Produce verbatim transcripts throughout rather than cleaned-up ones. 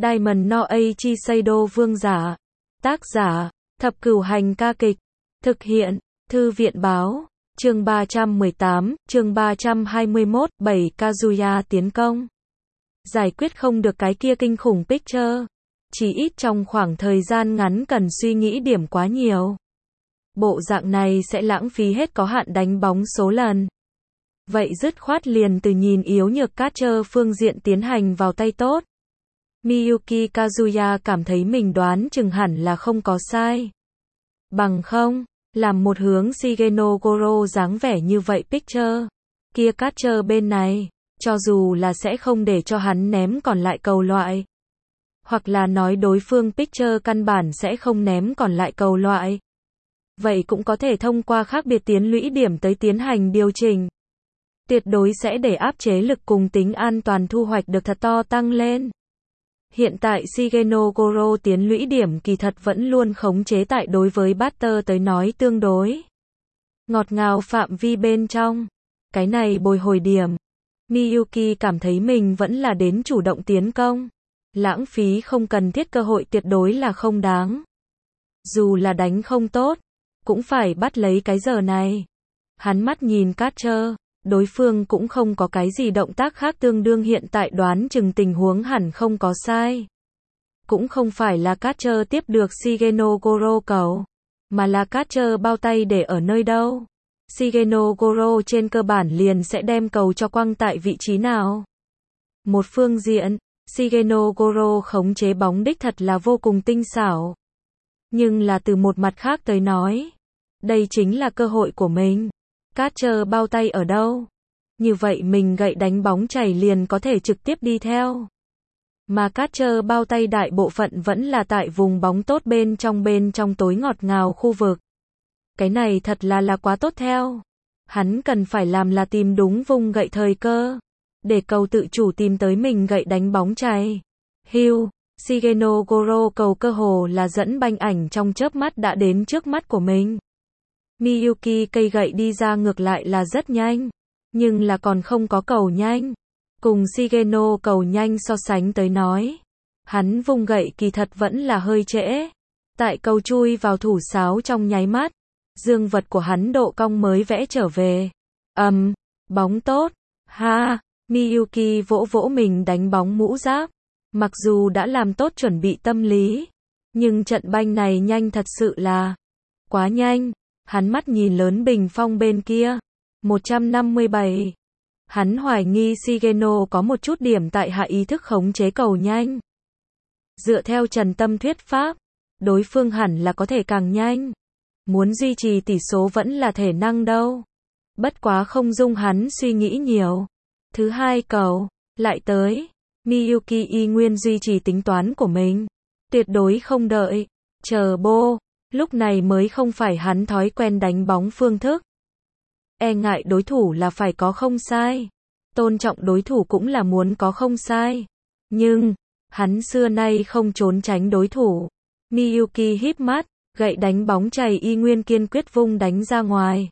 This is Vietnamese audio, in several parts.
Diamond no Eiichi Seido vương giả. Tác giả, Thập Cửu Hành ca kịch. Thực hiện, Thư viện báo. Chương ba trăm mười tám, chương ba trăm hai mươi mốt, bảy Kazuya tiến công. Giải quyết không được cái kia kinh khủng picture. Chỉ ít trong khoảng thời gian ngắn cần suy nghĩ điểm quá nhiều. Bộ dạng này sẽ lãng phí hết có hạn đánh bóng số lần. Vậy dứt khoát liền từ nhìn yếu nhược catcher phương diện tiến hành vào tay tốt. Miyuki Kazuya cảm thấy mình đoán chừng hẳn là không có sai. Bằng không, làm một hướng Shigeno Goro dáng vẻ như vậy picture. Kia catcher bên này, cho dù là sẽ không để cho hắn ném còn lại cầu loại. Hoặc là nói đối phương pitcher căn bản sẽ không ném còn lại cầu loại. Vậy cũng có thể thông qua khác biệt tiến lũy điểm tới tiến hành điều chỉnh. Tuyệt đối sẽ để áp chế lực cùng tính an toàn thu hoạch được thật to tăng lên. Hiện tại Shigeno Goro tiến lũy điểm kỳ thật vẫn luôn khống chế tại đối với batter tới nói tương đối ngọt ngào phạm vi bên trong. Cái này bồi hồi điểm. Miyuki cảm thấy mình vẫn là đến chủ động tiến công. Lãng phí không cần thiết cơ hội tuyệt đối là không đáng. Dù là đánh không tốt, cũng phải bắt lấy cái giờ này. Hắn mắt nhìn catcher, đối phương cũng không có cái gì động tác khác tương đương hiện tại đoán chừng tình huống hẳn không có sai. Cũng không phải là catcher tiếp được Shigeno Goro cầu, mà là catcher bao tay để ở nơi đâu. Shigeno Goro trên cơ bản liền sẽ đem cầu cho quăng tại vị trí nào. Một phương diện, Shigeno Goro khống chế bóng đích thật là vô cùng tinh xảo. Nhưng là từ một mặt khác tới nói, đây chính là cơ hội của mình. Catcher bao tay ở đâu? Như vậy mình gậy đánh bóng chảy liền có thể trực tiếp đi theo. Mà catcher bao tay đại bộ phận vẫn là tại vùng bóng tốt bên trong bên trong tối ngọt ngào khu vực. Cái này thật là là quá tốt theo. Hắn cần phải làm là tìm đúng vùng gậy thời cơ. Để cầu tự chủ tìm tới mình gậy đánh bóng chày. Hiu, Shigeno Goro cầu cơ hồ là dẫn banh ảnh trong chớp mắt đã đến trước mắt của mình. Miyuki cây gậy đi ra ngược lại là rất nhanh. Nhưng là còn không có cầu nhanh. Cùng Shigeno cầu nhanh so sánh tới nói. Hắn vùng gậy kỳ thật vẫn là hơi trễ. Tại cầu chui vào thủ sáo trong nháy mắt. Dương vật của hắn độ cong mới vẽ trở về. Ầm, um, bóng tốt. Ha. Miyuki vỗ vỗ mình đánh bóng mũ giáp. Mặc dù đã làm tốt chuẩn bị tâm lý, nhưng trận banh này nhanh thật sự là quá nhanh. Hắn mắt nhìn lớn bình phong bên kia. một trăm năm mươi bảy. Hắn hoài nghi Shigeno có một chút điểm tại hạ ý thức khống chế cầu nhanh. Dựa theo Trần Tâm thuyết pháp, đối phương hẳn là có thể càng nhanh. Muốn duy trì tỷ số vẫn là thể năng đâu. Bất quá không dung hắn suy nghĩ nhiều. Thứ hai cầu, lại tới. Miyuki y nguyên duy trì tính toán của mình. Tuyệt đối không đợi. Chờ bô. Lúc này mới không phải hắn thói quen đánh bóng phương thức. E ngại đối thủ là phải có không sai. Tôn trọng đối thủ cũng là muốn có không sai. Nhưng, hắn xưa nay không trốn tránh đối thủ. Miyuki híp mắt, gậy đánh bóng chày y nguyên kiên quyết vung đánh ra ngoài.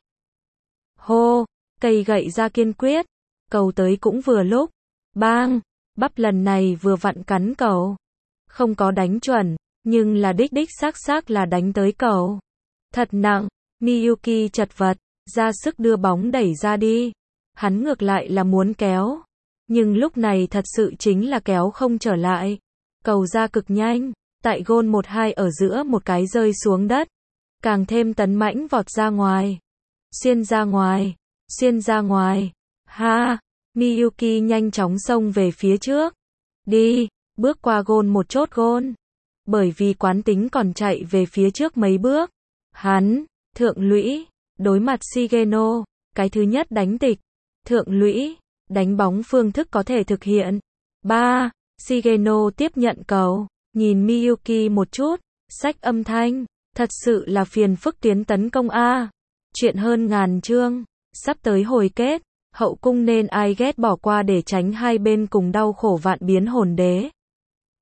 Hô, cây gậy ra kiên quyết. Cầu tới cũng vừa lúc. Bang, bắp lần này vừa vặn cắn cầu. Không có đánh chuẩn, nhưng là đích đích xác xác là đánh tới cầu. Thật nặng, Miyuki chật vật, ra sức đưa bóng đẩy ra đi. Hắn ngược lại là muốn kéo. Nhưng lúc này thật sự chính là kéo không trở lại. Cầu ra cực nhanh, tại gôn một hai ở giữa một cái rơi xuống đất. Càng thêm tấn mãnh vọt ra ngoài. Xuyên ra ngoài, xuyên ra ngoài. Ha, Miyuki nhanh chóng xông về phía trước. Đi, bước qua gôn một chốt gôn. Bởi vì quán tính còn chạy về phía trước mấy bước. Hắn, thượng lũy, đối mặt Shigeno, cái thứ nhất đánh tịch. Thượng lũy, đánh bóng phương thức có thể thực hiện. ba. Shigeno tiếp nhận cầu, nhìn Miyuki một chút, xách âm thanh. Thật sự là phiền phức tiến tấn công A. Chuyện hơn ngàn chương, sắp tới hồi kết. Hậu cung nên ai ghét bỏ qua để tránh hai bên cùng đau khổ vạn biến hồn đế.